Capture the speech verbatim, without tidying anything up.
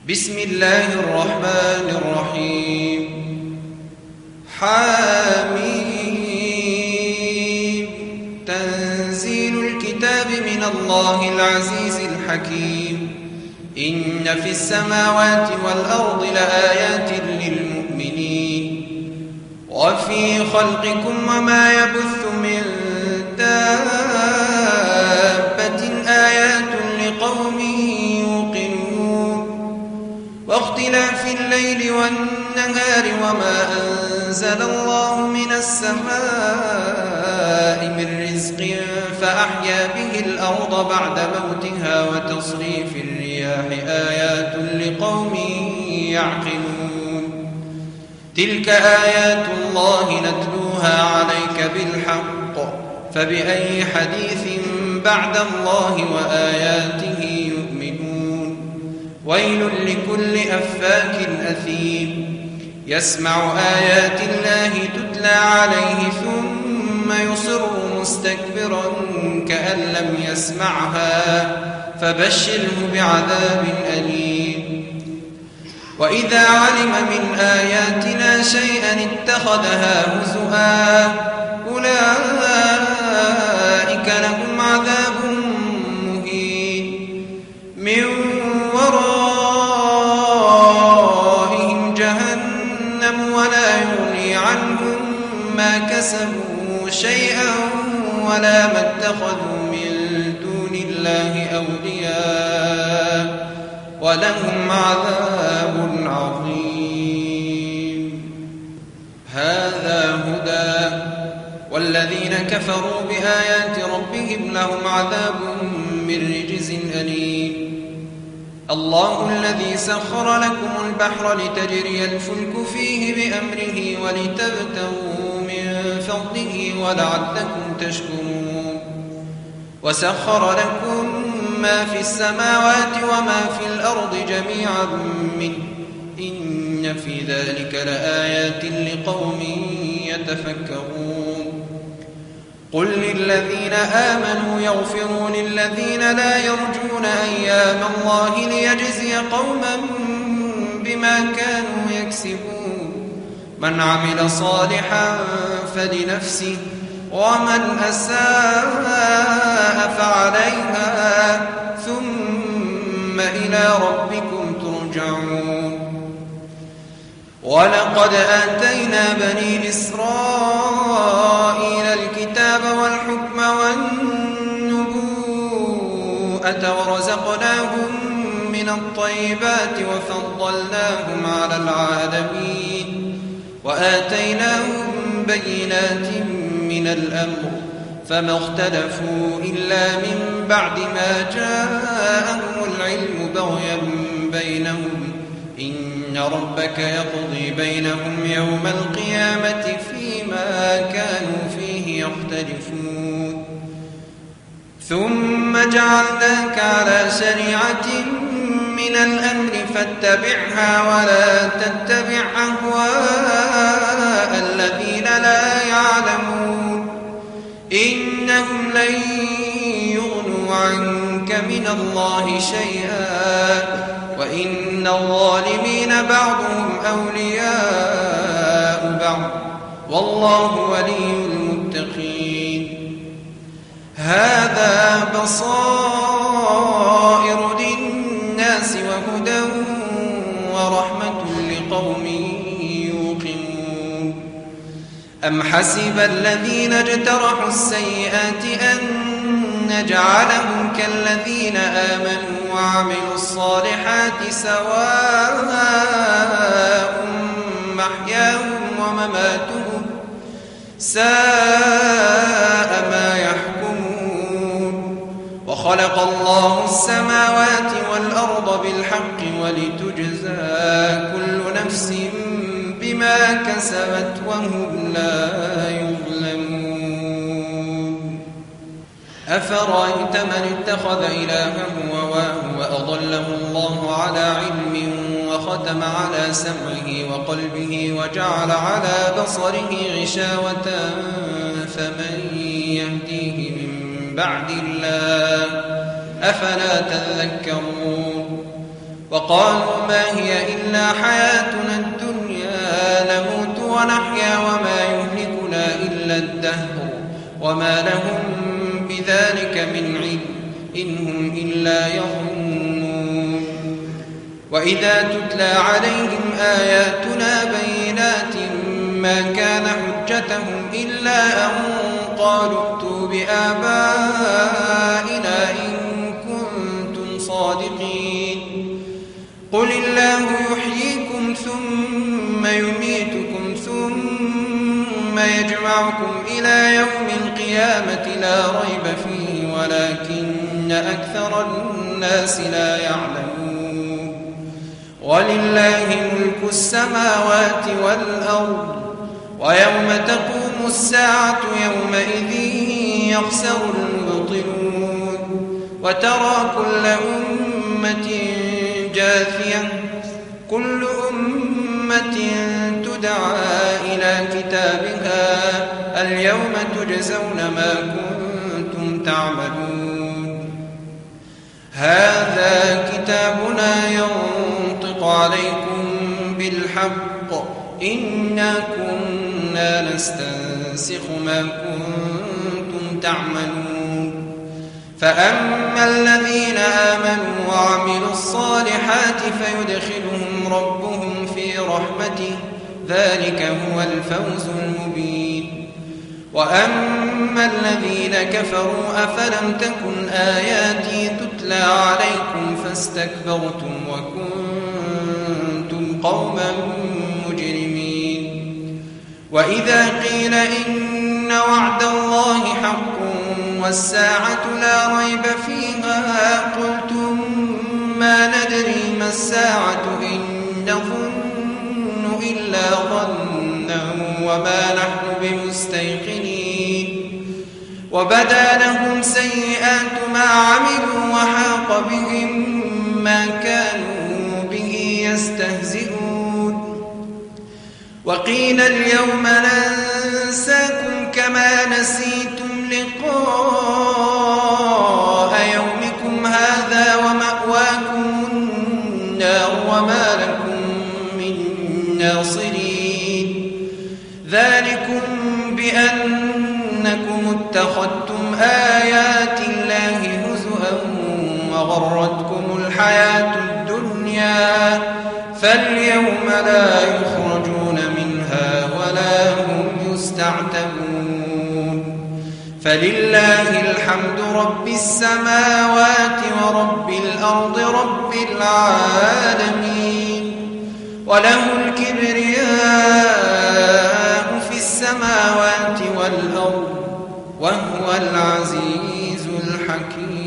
بسم الله الرحمن الرحيم. حميم. تنزيل الكتاب من الله العزيز الحكيم. إن في السماوات والأرض لآيات للمؤمنين وفي خلقكم وما يبث من دابة آيات لقوم يوقنون. واختلاف الليل والنهار وما أنزل الله من السماء من رزق فأحيا به الأرض بعد موتها وتصريف الرياح آيات لقوم يعقلون. تلك آيات الله نتلوها عليك بالحق فبأي حديث بعد الله وآياته يؤمنون. ويل لكل أفاك أثيم يسمع آيات الله تتلى عليه ثم يصر مستكبرا كأن لم يسمعها فبشره بعذاب أليم. وإذا علم من آياتنا شيئا اتخذها هزؤا أولئك لهم عذاب مهين من ورائهم جهنم ولا يغني عنهم ما كسبوا شيئا ولا ما اتخذوا من دون الله أولياء ولهم عذاب عظيم. هذا هدى والذين كفروا بآيات ربهم لهم عذاب من رجز أليم. الله الذي سخر لكم البحر لتجري الفلك فيه بأمره ولتبتغوا من فضله ولعلكم تشكرون. وسخر لكم ما في السماوات وما في الأرض جميعا منه إن في ذلك لآيات لقوم يتفكرون. قل للذين آمنوا يغفروا للذين لا يرجون أيام الله ليجزي قوما بما كانوا يكسبون. من عمل صالحا فلنفسه ومن أساء فعليها ثم إلى ربكم ترجعون. ولقد آتينا بني إسرائيل الكتاب والحكم والنبوءة ورزقناهم من الطيبات وفضلناهم على العالمين وآتيناهم بينات من الأمر فما اختلفوا إلا من بعد ما جاءهم العلم بغيا بينهم إن ربك يقضي بينهم يوم القيامة فيما كانوا فيه يختلفون. ثم جعلناك على شريعة من الأمر فاتبعها ولا تتبع أهواء الذين لا يعلمون إنهم لن يغنوا عنك من الله شيئا وإن الظالمين بعضهم أولياء بعض والله ولي المتقين. هذا بصائر للناس وهدى ورحمة لقوم يوقنون. أم حسب الذين اجترحوا السيئات أن نجعلهم كالذين آمنوا وعملوا الصالحات سواء محياهم ومماتهم ساء ما يحكمون. وخلق الله السماوات والأرض بالحق ولتجزى كل نفس بما كسبت وهم لا يظلمون. أفرأيت من اتخذ إلهه هواه وأضله الله على علم وختم على سمعه وقلبه وجعل على بصره غشاوة فمن يهديه من بعد الله أفلا تذكرون. وقالوا ما هي إلا حياتنا الدنيا نموت ونحيا وما يهلكنا إلا الدهر وما لهم بذلك من علم إن هم إلا يظنون. وإذا تتلى عليهم آياتنا بينات ما كان حجتهم إلا أن قالوا ائتوا بآبائنا إن كنتم صادقين. قل الله يحييكم ثم يميتكم ثم يجمعكم إلى يوم القيامة لا ريب فيه ولكن أكثر الناس لا يعلمون. ولله ملك السماوات والأرض ويوم تقوم الساعة يومئذ يخسر المبطلون. وترى كل أمة جاثية كل أمة تدعى إلى كتابها اليوم تجزون ما كنتم تعملون. هذا كتابنا ينطق عليكم بالحق إنا كنا نستنسخ ما كنتم تعملون. فأما الذين آمنوا وعملوا الصالحات فيدخلهم ربهم في رحمته ذلك هو الفوز المبين. وأما الذين كفروا أفلم تكن آياتي تتلى عليكم فاستكبرتم وكنتم قوما مجرمين. وإذا قيل إن وعد الله حق والساعة لا ريب فيها قلتم ما ندري ما الساعة إن نظن إلا ظنا وما نحن بمستيقنين. وبدا لهم سيئات ما عملوا وحاق بهم ما كانوا به يستهزئون. وقيل اليوم ننساكم كما نسيتم لقاء يومكم هذا ومأواكم النار وما لكم من ناصرين. ذلكم بأنكم اتخذتم آيات الله هزؤا وغرتكم الحياة الدنيا فاليوم لا يخرجون منها ولا هم يستعتبون. فلله الحمد رب السماوات ورب الأرض رب العالمين. وله الكبرياء في السماوات والأرض وهو العزيز الحكيم.